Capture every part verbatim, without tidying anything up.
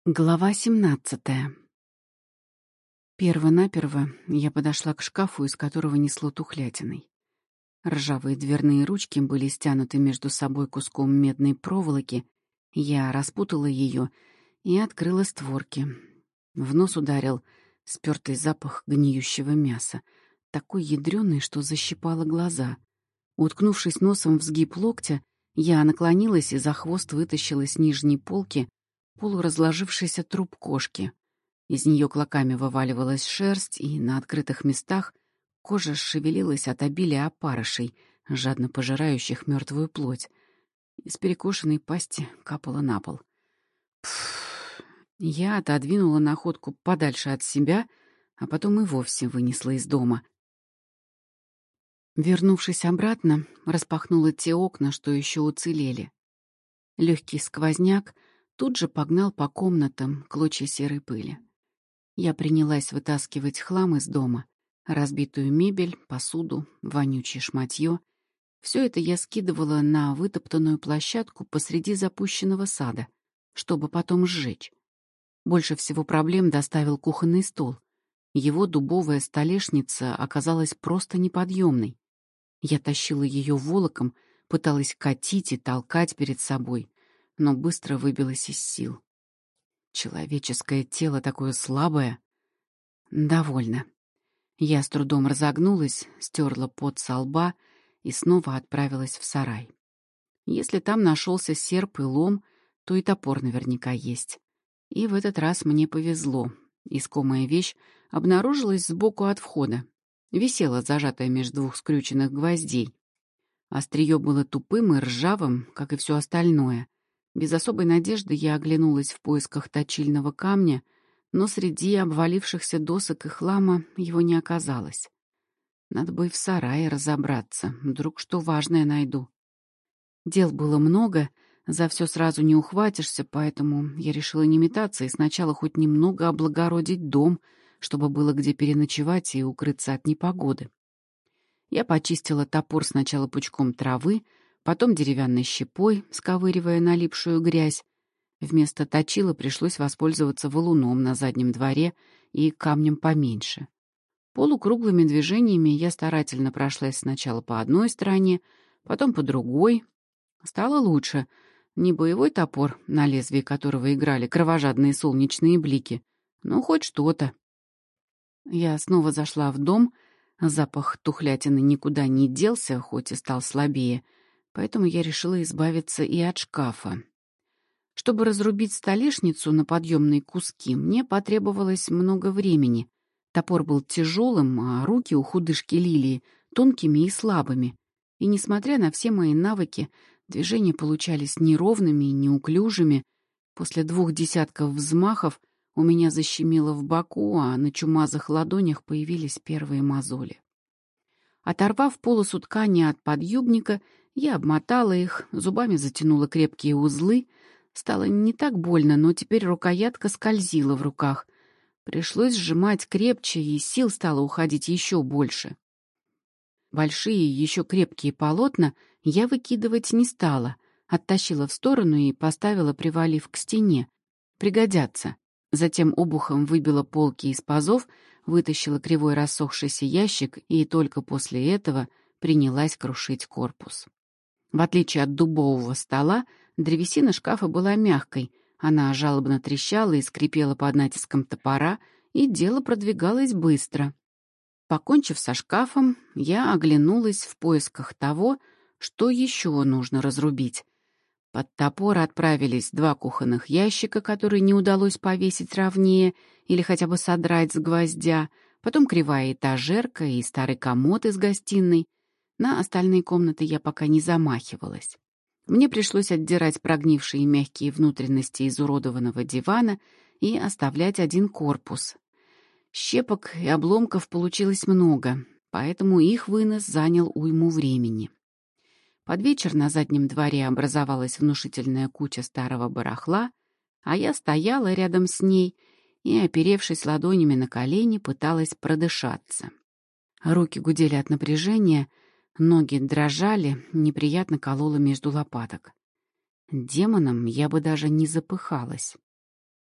Глава семнадцатая. Перво-наперво я подошла к шкафу, из которого несло тухлятиной. Ржавые дверные ручки были стянуты между собой куском медной проволоки. Я распутала ее и открыла створки. В нос ударил спёртый запах гниющего мяса, такой ядрёный, что защипало глаза. Уткнувшись носом в сгиб локтя, я наклонилась и за хвост вытащила с нижней полки полуразложившийся труп кошки. Из нее клоками вываливалась шерсть, и на открытых местах кожа шевелилась от обилия опарышей, жадно пожирающих мертвую плоть. Из перекошенной пасти капала на пол. Пф. Я отодвинула находку подальше от себя, а потом и вовсе вынесла из дома. Вернувшись обратно, распахнула те окна, что еще уцелели. Легкий сквозняк тут же погнал по комнатам клочья серой пыли. Я принялась вытаскивать хлам из дома, разбитую мебель, посуду, вонючее шматье. Все это я скидывала на вытоптанную площадку посреди запущенного сада, чтобы потом сжечь. Больше всего проблем доставил кухонный стол. Его дубовая столешница оказалась просто неподъемной. Я тащила ее волоком, пыталась катить и толкать перед собой, но быстро выбилась из сил. Человеческое тело такое слабое. Довольно. Я с трудом разогнулась, стерла пот со лба и снова отправилась в сарай. Если там нашелся серп и лом, то и топор наверняка есть. И в этот раз мне повезло. Искомая вещь обнаружилась сбоку от входа. Висела, зажатая между двух скрюченных гвоздей. Острие было тупым и ржавым, как и все остальное. Без особой надежды я оглянулась в поисках точильного камня, но среди обвалившихся досок и хлама его не оказалось. Надо бы и в сарае разобраться, вдруг что важное найду. Дел было много, за все сразу не ухватишься, поэтому я решила не метаться и сначала хоть немного облагородить дом, чтобы было где переночевать и укрыться от непогоды. Я почистила топор сначала пучком травы, потом деревянной щепой, сковыривая налипшую грязь. Вместо точила пришлось воспользоваться валуном на заднем дворе и камнем поменьше. Полукруглыми движениями я старательно прошлась сначала по одной стороне, потом по другой. Стало лучше. Не боевой топор, на лезвии которого играли кровожадные солнечные блики, но хоть что-то. Я снова зашла в дом. Запах тухлятины никуда не делся, хоть и стал слабее, поэтому я решила избавиться и от шкафа. Чтобы разрубить столешницу на подъемные куски, мне потребовалось много времени. Топор был тяжелым, а руки у худышки Лилии тонкими и слабыми. И, несмотря на все мои навыки, движения получались неровными и неуклюжими. После двух десятков взмахов у меня защемило в боку, а на чумазых ладонях появились первые мозоли. Оторвав полосу ткани от подъюбника, я обмотала их, зубами затянула крепкие узлы. Стало не так больно, но теперь рукоятка скользила в руках. Пришлось сжимать крепче, и сил стало уходить еще больше. Большие, еще крепкие полотна я выкидывать не стала, оттащила в сторону и поставила, привалив к стене. Пригодятся. Затем обухом выбила полки из пазов, вытащила кривой рассохшийся ящик и только после этого принялась крушить корпус. В отличие от дубового стола, древесина шкафа была мягкой, она жалобно трещала и скрипела под натиском топора, и дело продвигалось быстро. Покончив со шкафом, я оглянулась в поисках того, что еще нужно разрубить. Под топор отправились два кухонных ящика, которые не удалось повесить ровнее или хотя бы содрать с гвоздя, потом кривая этажерка и старый комод из гостиной. На остальные комнаты я пока не замахивалась. Мне пришлось отдирать прогнившие мягкие внутренности изуродованного дивана и оставлять один корпус. Щепок и обломков получилось много, поэтому их вынос занял уйму времени. Под вечер на заднем дворе образовалась внушительная куча старого барахла, а я стояла рядом с ней и, оперевшись ладонями на колени, пыталась продышаться. Руки гудели от напряжения, ноги дрожали, неприятно кололо между лопаток. Демоном я бы даже не запыхалась.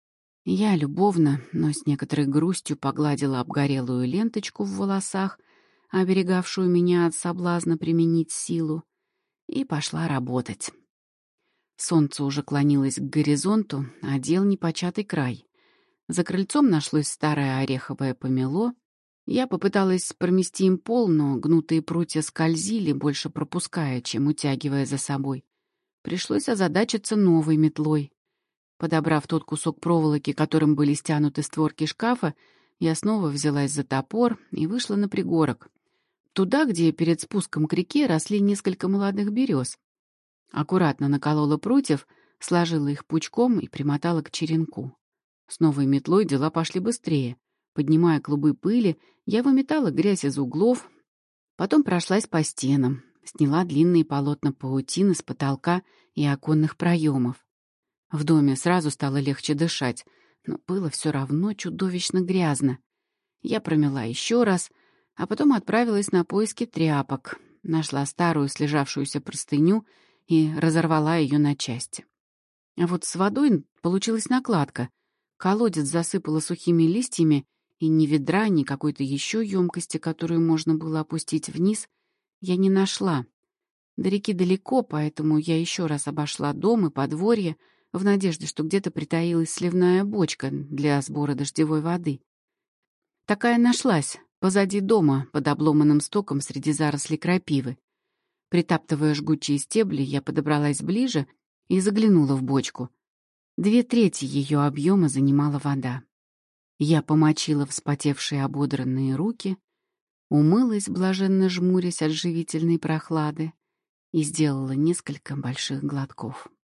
Я любовно, но с некоторой грустью погладила обгорелую ленточку в волосах, оберегавшую меня от соблазна применить силу, и пошла работать. Солнце уже клонилось к горизонту, а дел непочатый край. За крыльцом нашлось старое ореховое помело. Я попыталась промести им пол, но гнутые прутья скользили, больше пропуская, чем утягивая за собой. Пришлось озадачиться новой метлой. Подобрав тот кусок проволоки, которым были стянуты створки шкафа, я снова взялась за топор и вышла на пригорок. Туда, где перед спуском к реке росли несколько молодых берез. Аккуратно наколола прутьев, сложила их пучком и примотала к черенку. С новой метлой дела пошли быстрее. Поднимая клубы пыли, я выметала грязь из углов, потом прошлась по стенам, сняла длинные полотна паутины с потолка и оконных проемов. В доме сразу стало легче дышать, но было все равно чудовищно грязно. Я промела еще раз, а потом отправилась на поиски тряпок, нашла старую слежавшуюся простыню и разорвала ее на части. А вот с водой получилась накладка. Колодец засыпала сухими листьями, и ни ведра, ни какой-то еще емкости, которую можно было опустить вниз, я не нашла. До реки далеко, поэтому я еще раз обошла дом и подворье в надежде, что где-то притаилась сливная бочка для сбора дождевой воды. Такая нашлась позади дома, под обломанным стоком среди зарослей крапивы. Притаптывая жгучие стебли, я подобралась ближе и заглянула в бочку. Две трети ее объема занимала вода. Я помочила вспотевшие ободранные руки, умылась, блаженно жмурясь от живительной прохлады, и сделала несколько больших глотков.